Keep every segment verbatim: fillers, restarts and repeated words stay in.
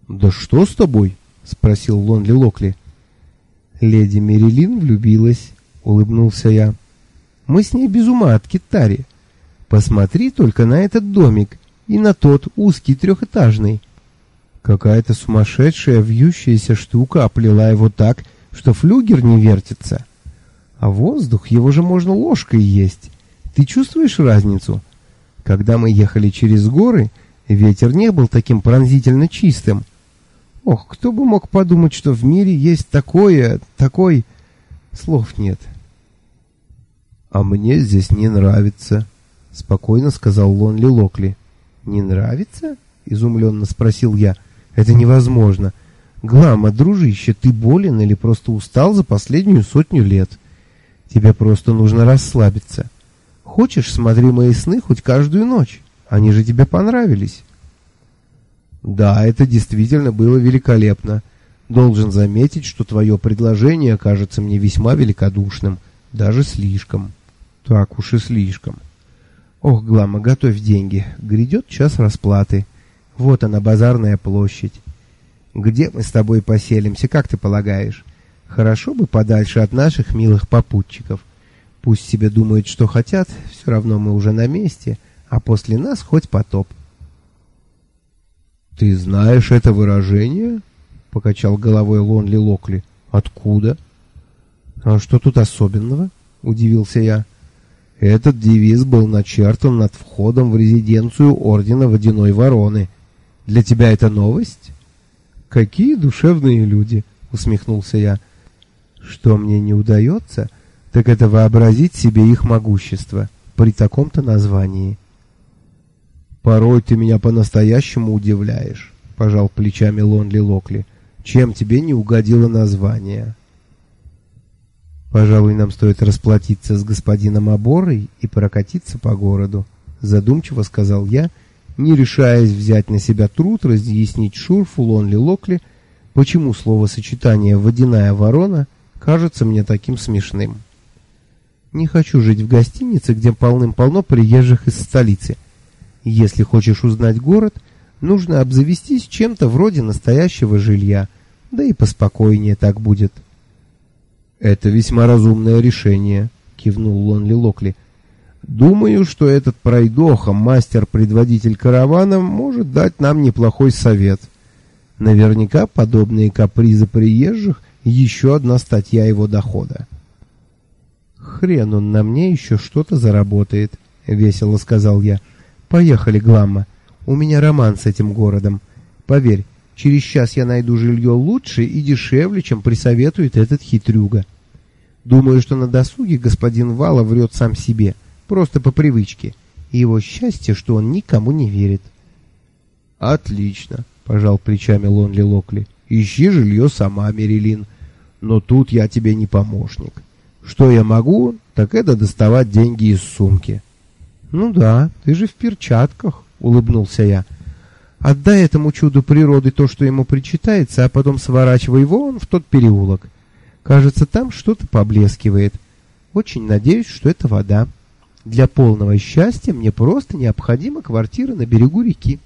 «Да что с тобой?» — спросил Лонли Локли. «Леди Мерилин влюбилась», — улыбнулся я. «Мы с ней без ума от Китари. Посмотри только на этот домик и на тот узкий трехэтажный. Какая-то сумасшедшая вьющаяся штука оплела его так, что флюгер не вертится. А воздух, его же можно ложкой есть. Ты чувствуешь разницу? Когда мы ехали через горы, ветер не был таким пронзительно чистым. Ох, кто бы мог подумать, что в мире есть такое, такой... Слов нет». «А мне здесь не нравится», — спокойно сказал Лонли Локли. «Не нравится?» — изумленно спросил я. «Это невозможно. Глама, дружище, ты болен или просто устал за последнюю сотню лет? Тебе просто нужно расслабиться. Хочешь, смотри мои сны хоть каждую ночь. Они же тебе понравились». «Да, это действительно было великолепно. Должен заметить, что твое предложение кажется мне весьма великодушным, даже слишком. Так уж и слишком. Ох, Глама, готовь деньги. Грядет час расплаты. Вот она, базарная площадь. Где мы с тобой поселимся, как ты полагаешь? Хорошо бы подальше от наших милых попутчиков. Пусть себе думают, что хотят, все равно мы уже на месте, а после нас хоть потоп». «Ты знаешь это выражение?» — покачал головой Лонли Локли. «Откуда?» «А что тут особенного?» — удивился я. «Этот девиз был начертан над входом в резиденцию Ордена Водяной Вороны. Для тебя это новость?» «Какие душевные люди!» — усмехнулся я. «Что мне не удается, так это вообразить себе их могущество при таком-то названии». «Порой ты меня по-настоящему удивляешь», — пожал плечами Лонли Локли. «Чем тебе не угодило название?» «Пожалуй, нам стоит расплатиться с господином Аборой и прокатиться по городу», — задумчиво сказал я, не решаясь взять на себя труд разъяснить Шурфу Лонли Локли, почему словосочетание «водяная ворона» кажется мне таким смешным. «Не хочу жить в гостинице, где полным-полно приезжих из столицы. Если хочешь узнать город, нужно обзавестись чем-то вроде настоящего жилья, да и поспокойнее так будет». «Это весьма разумное решение», — кивнул Лонли Локли. «Думаю, что этот пройдоха, мастер-предводитель каравана, может дать нам неплохой совет. Наверняка подобные капризы приезжих — еще одна статья его дохода». «Хрен он на мне еще что-то заработает», — весело сказал я. «Поехали, Гламма. У меня роман с этим городом. Поверь, через час я найду жилье лучше и дешевле, чем присоветует этот хитрюга. Думаю, что на досуге господин Вала врет сам себе, просто по привычке. И его счастье, что он никому не верит». «Отлично», — пожал плечами Лонли Локли. «Ищи жилье сама, Мерилин. Но тут я тебе не помощник. Что я могу, так это доставать деньги из сумки». «Ну да, ты же в перчатках», — улыбнулся я. «Отдай этому чуду природы то, что ему причитается, а потом сворачивай вон в тот переулок. Кажется, там что-то поблескивает. Очень надеюсь, что это вода. Для полного счастья мне просто необходима квартира на берегу реки».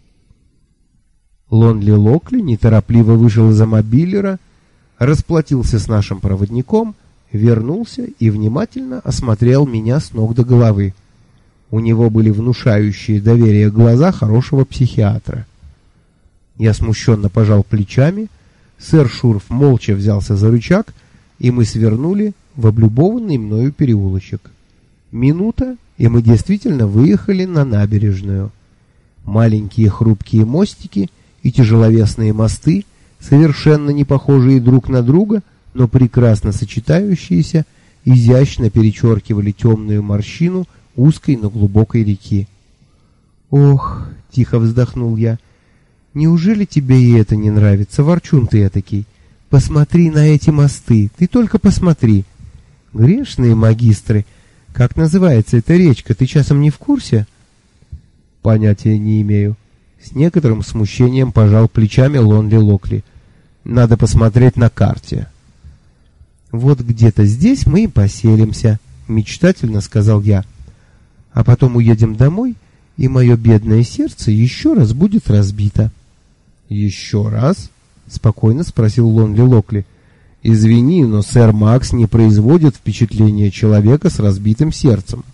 Лонли Локли неторопливо вышел из-за мобилера, расплатился с нашим проводником, вернулся и внимательно осмотрел меня с ног до головы. У него были внушающие доверие глаза хорошего психиатра. Я смущенно пожал плечами, сэр Шурф молча взялся за рычаг, и мы свернули в облюбованный мною переулочек. Минута, и мы действительно выехали на набережную. Маленькие хрупкие мостики и тяжеловесные мосты, совершенно не похожие друг на друга, но прекрасно сочетающиеся, изящно перечеркивали темную морщину узкой, но глубокой реки. «Ох!» — тихо вздохнул я. «Неужели тебе и это не нравится, ворчун ты этакий? Посмотри на эти мосты, ты только посмотри! Грешные магистры! Как называется эта речка, ты часом не в курсе?» «Понятия не имею». С некоторым смущением пожал плечами Лонли Локли. «Надо посмотреть на карте». «Вот где-то здесь мы и поселимся», — мечтательно сказал я. «А потом уедем домой, и мое бедное сердце еще раз будет разбито». «Еще раз?» — спокойно спросил Лонли Локли. «Извини, но сэр Макс не производит впечатления человека с разбитым сердцем».